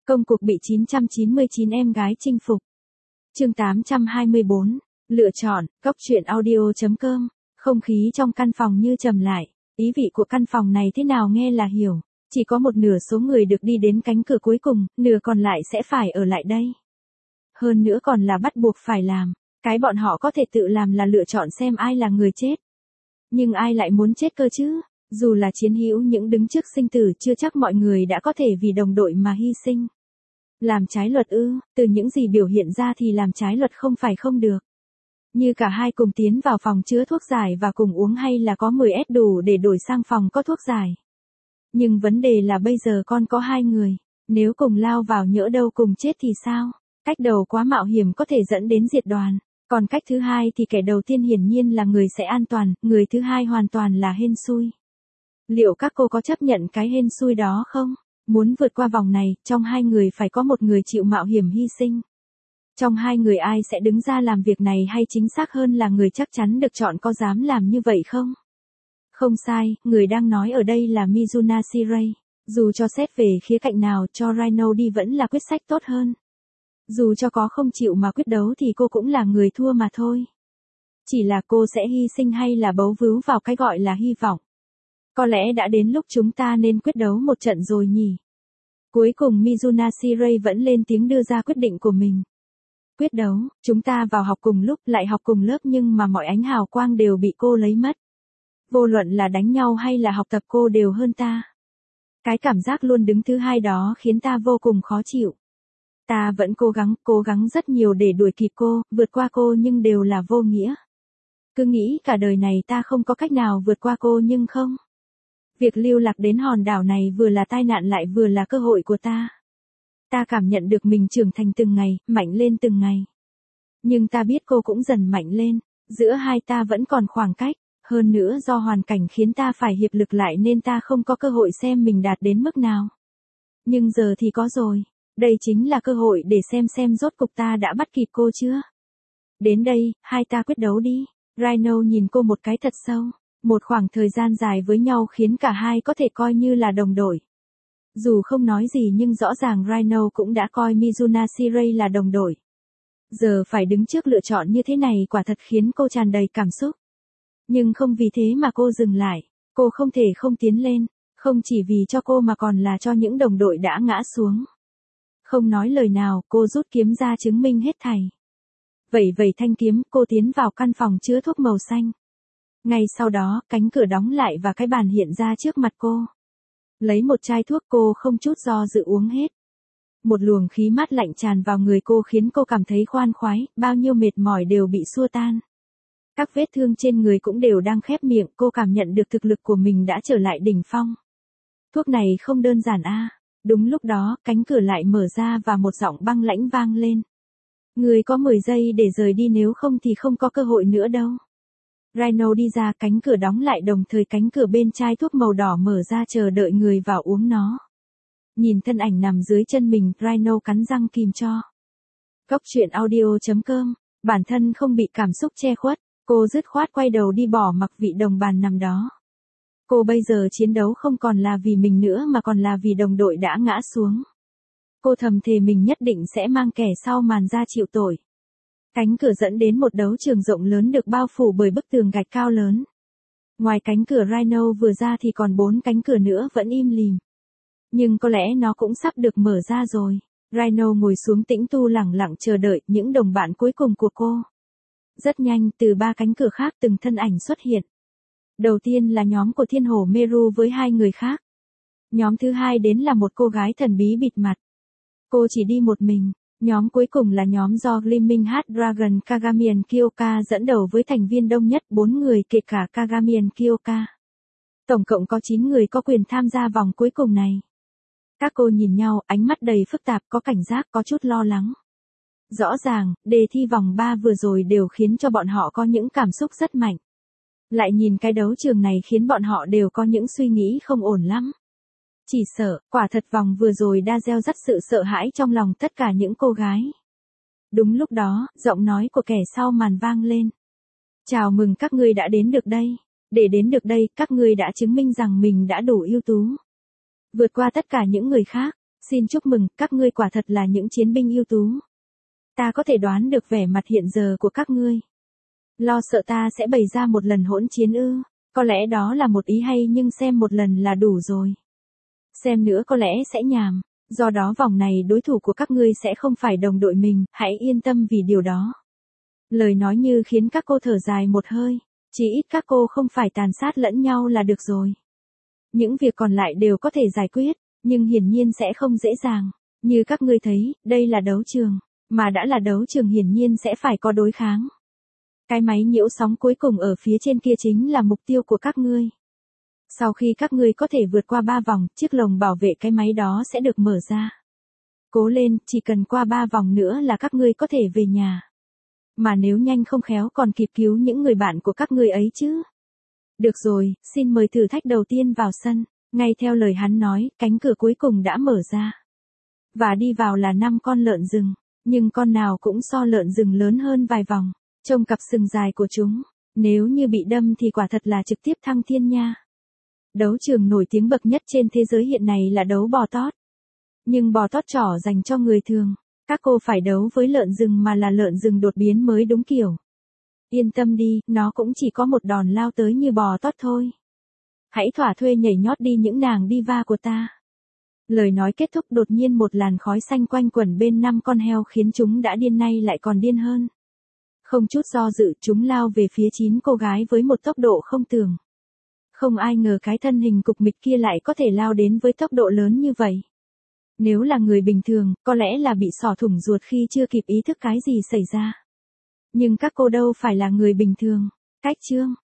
Công cuộc bị 999 em gái chinh phục. Chương 824. Lựa chọn, góc truyện audio.com. Không khí trong căn phòng như trầm lại. Ý vị của căn phòng này thế nào nghe là hiểu. Chỉ có một nửa số người được đi đến cánh cửa cuối cùng, nửa còn lại sẽ phải ở lại đây. Hơn nữa còn là bắt buộc phải làm. Cái bọn họ có thể tự làm là lựa chọn xem ai là người chết. Nhưng ai lại muốn chết cơ chứ? Dù là chiến hữu những đứng trước sinh tử chưa chắc mọi người đã có thể vì đồng đội mà hy sinh. Làm trái luật ư? Từ những gì biểu hiện ra thì làm trái luật không phải không được. Như cả hai cùng tiến vào phòng chứa thuốc giải và cùng uống hay là có 10S đủ để đổi sang phòng có thuốc giải. Nhưng vấn đề là bây giờ con có hai người. Nếu cùng lao vào nhỡ đâu cùng chết thì sao? Cách đầu quá mạo hiểm có thể dẫn đến diệt đoàn. Còn cách thứ hai thì kẻ đầu tiên hiển nhiên là người sẽ an toàn, người thứ hai hoàn toàn là hên xui. Liệu các cô có chấp nhận cái hên xui đó không? Muốn vượt qua vòng này, trong hai người phải có một người chịu mạo hiểm hy sinh. Trong hai người ai sẽ đứng ra làm việc này hay chính xác hơn là người chắc chắn được chọn có dám làm như vậy không? Không sai, người đang nói ở đây là Mizuna Shirai. Dù cho xét về khía cạnh nào cho Rhino đi vẫn là quyết sách tốt hơn. Dù cho có không chịu mà quyết đấu thì cô cũng là người thua mà thôi. Chỉ là cô sẽ hy sinh hay là bấu víu vào cái gọi là hy vọng. Có lẽ đã đến lúc chúng ta nên quyết đấu một trận rồi nhỉ. Cuối cùng Mizuna Shirai vẫn lên tiếng đưa ra quyết định của mình. Quyết đấu, chúng ta vào học cùng lúc lại học cùng lớp nhưng mà mọi ánh hào quang đều bị cô lấy mất. Vô luận là đánh nhau hay là học tập cô đều hơn ta. Cái cảm giác luôn đứng thứ hai đó khiến ta vô cùng khó chịu. Ta vẫn cố gắng rất nhiều để đuổi kịp cô, vượt qua cô nhưng đều là vô nghĩa. Cứ nghĩ cả đời này ta không có cách nào vượt qua cô nhưng không. Việc lưu lạc đến hòn đảo này vừa là tai nạn lại vừa là cơ hội của ta. Ta cảm nhận được mình trưởng thành từng ngày, mạnh lên từng ngày. Nhưng ta biết cô cũng dần mạnh lên, giữa hai ta vẫn còn khoảng cách, hơn nữa do hoàn cảnh khiến ta phải hiệp lực lại nên ta không có cơ hội xem mình đạt đến mức nào. Nhưng giờ thì có rồi, đây chính là cơ hội để xem rốt cục ta đã bắt kịp cô chưa. Đến đây, hai ta quyết đấu đi. Rhino nhìn cô một cái thật sâu. Một khoảng thời gian dài với nhau khiến cả hai có thể coi như là đồng đội. Dù không nói gì nhưng rõ ràng Rhino cũng đã coi Mizuna Shirai là đồng đội. Giờ phải đứng trước lựa chọn như thế này quả thật khiến cô tràn đầy cảm xúc. Nhưng không vì thế mà cô dừng lại. Cô không thể không tiến lên. Không chỉ vì cho cô mà còn là cho những đồng đội đã ngã xuống. Không nói lời nào, cô rút kiếm ra chứng minh hết thảy. Vẩy thanh kiếm, cô tiến vào căn phòng chứa thuốc màu xanh. Ngay sau đó, cánh cửa đóng lại và cái bàn hiện ra trước mặt cô. Lấy một chai thuốc cô không chút do dự uống hết. Một luồng khí mát lạnh tràn vào người cô khiến cô cảm thấy khoan khoái, bao nhiêu mệt mỏi đều bị xua tan. Các vết thương trên người cũng đều đang khép miệng, cô cảm nhận được thực lực của mình đã trở lại đỉnh phong. Thuốc này không đơn giản a. Đúng lúc đó, cánh cửa lại mở ra và một giọng băng lãnh vang lên. Người có 10 giây để rời đi nếu không thì không có cơ hội nữa đâu. Rhino đi ra, cánh cửa đóng lại đồng thời cánh cửa bên chai thuốc màu đỏ mở ra chờ đợi người vào uống nó. Nhìn thân ảnh nằm dưới chân mình, Rhino cắn răng kìm cho. Góc truyện audio.com, bản thân không bị cảm xúc che khuất, cô dứt khoát quay đầu đi bỏ mặc vị đồng bàn nằm đó. Cô bây giờ chiến đấu không còn là vì mình nữa mà còn là vì đồng đội đã ngã xuống. Cô thầm thề mình nhất định sẽ mang kẻ sau màn ra chịu tội. Cánh cửa dẫn đến một đấu trường rộng lớn được bao phủ bởi bức tường gạch cao lớn. Ngoài cánh cửa Rhino vừa ra thì còn 4 cánh cửa nữa vẫn im lìm. Nhưng có lẽ nó cũng sắp được mở ra rồi. Rhino ngồi xuống tĩnh tu lẳng lặng chờ đợi những đồng bạn cuối cùng của cô. Rất nhanh, từ 3 cánh cửa khác từng thân ảnh xuất hiện. Đầu tiên là nhóm của Thiên Hổ Meru với 2 người khác. Nhóm thứ hai đến là một cô gái thần bí bịt mặt. Cô chỉ đi một mình. Nhóm cuối cùng là nhóm do Gleaming Heart Dragon Kagamian Kyoka dẫn đầu với thành viên đông nhất 4 người kể cả Kagamian Kyoka. Tổng cộng có 9 người có quyền tham gia vòng cuối cùng này. Các cô nhìn nhau, ánh mắt đầy phức tạp, có cảnh giác, có chút lo lắng. Rõ ràng, đề thi vòng 3 vừa rồi đều khiến cho bọn họ có những cảm xúc rất mạnh. Lại nhìn cái đấu trường này khiến bọn họ đều có những suy nghĩ không ổn lắm. Chỉ sợ, quả thật vòng vừa rồi đã gieo rắc sự sợ hãi trong lòng tất cả những cô gái. Đúng lúc đó, giọng nói của kẻ sau màn vang lên. Chào mừng các ngươi đã đến được đây. Để đến được đây, các ngươi đã chứng minh rằng mình đã đủ ưu tú. Vượt qua tất cả những người khác, Xin chúc mừng, các ngươi quả thật là những chiến binh ưu tú. Ta có thể đoán được vẻ mặt hiện giờ của các ngươi. Lo sợ ta sẽ bày ra một lần hỗn chiến ư? Có lẽ đó là một ý hay nhưng xem một lần là đủ rồi. Xem nữa có lẽ sẽ nhàm. Do đó vòng này đối thủ của các ngươi sẽ không phải đồng đội mình, hãy yên tâm vì điều đó. Lời nói như khiến các cô thở dài một hơi. Chỉ ít các cô không phải tàn sát lẫn nhau là được rồi. Những việc còn lại đều có thể giải quyết, nhưng hiển nhiên sẽ không dễ dàng. Như các ngươi thấy, đây là đấu trường. Mà đã là đấu trường hiển nhiên sẽ phải có đối kháng. Cái máy nhiễu sóng cuối cùng ở phía trên kia chính là mục tiêu của các ngươi. Sau khi các ngươi có thể vượt qua 3 vòng, chiếc lồng bảo vệ cái máy đó sẽ được mở ra. Cố lên, chỉ cần qua 3 vòng nữa là các ngươi có thể về nhà. Mà nếu nhanh không khéo còn kịp cứu những người bạn của các ngươi ấy chứ. Được rồi, xin mời thử thách đầu tiên vào sân. Ngay theo lời hắn nói, cánh cửa cuối cùng đã mở ra. Và đi vào là 5 con lợn rừng. Nhưng con nào cũng so lợn rừng lớn hơn vài vòng. Trông cặp sừng dài của chúng. Nếu như bị đâm thì quả thật là trực tiếp thăng thiên nha. Đấu trường nổi tiếng bậc nhất trên thế giới hiện nay là đấu bò tót. Nhưng bò tót trỏ dành cho người thường. Các cô phải đấu với lợn rừng mà là lợn rừng đột biến mới đúng kiểu. Yên tâm đi, nó cũng chỉ có một đòn lao tới như bò tót thôi. Hãy thỏa thuê nhảy nhót đi những nàng diva của ta. Lời nói kết thúc đột nhiên một làn khói xanh quanh quẩn bên 5 con heo khiến chúng đã điên nay lại còn điên hơn. Không chút do dự chúng lao về phía 9 cô gái với một tốc độ không tưởng. Không ai ngờ cái thân hình cục mịch kia lại có thể lao đến với tốc độ lớn như vậy. Nếu là người bình thường, có lẽ là bị xỏ thủng ruột khi chưa kịp ý thức cái gì xảy ra. Nhưng các cô đâu phải là người bình thường. Cách chương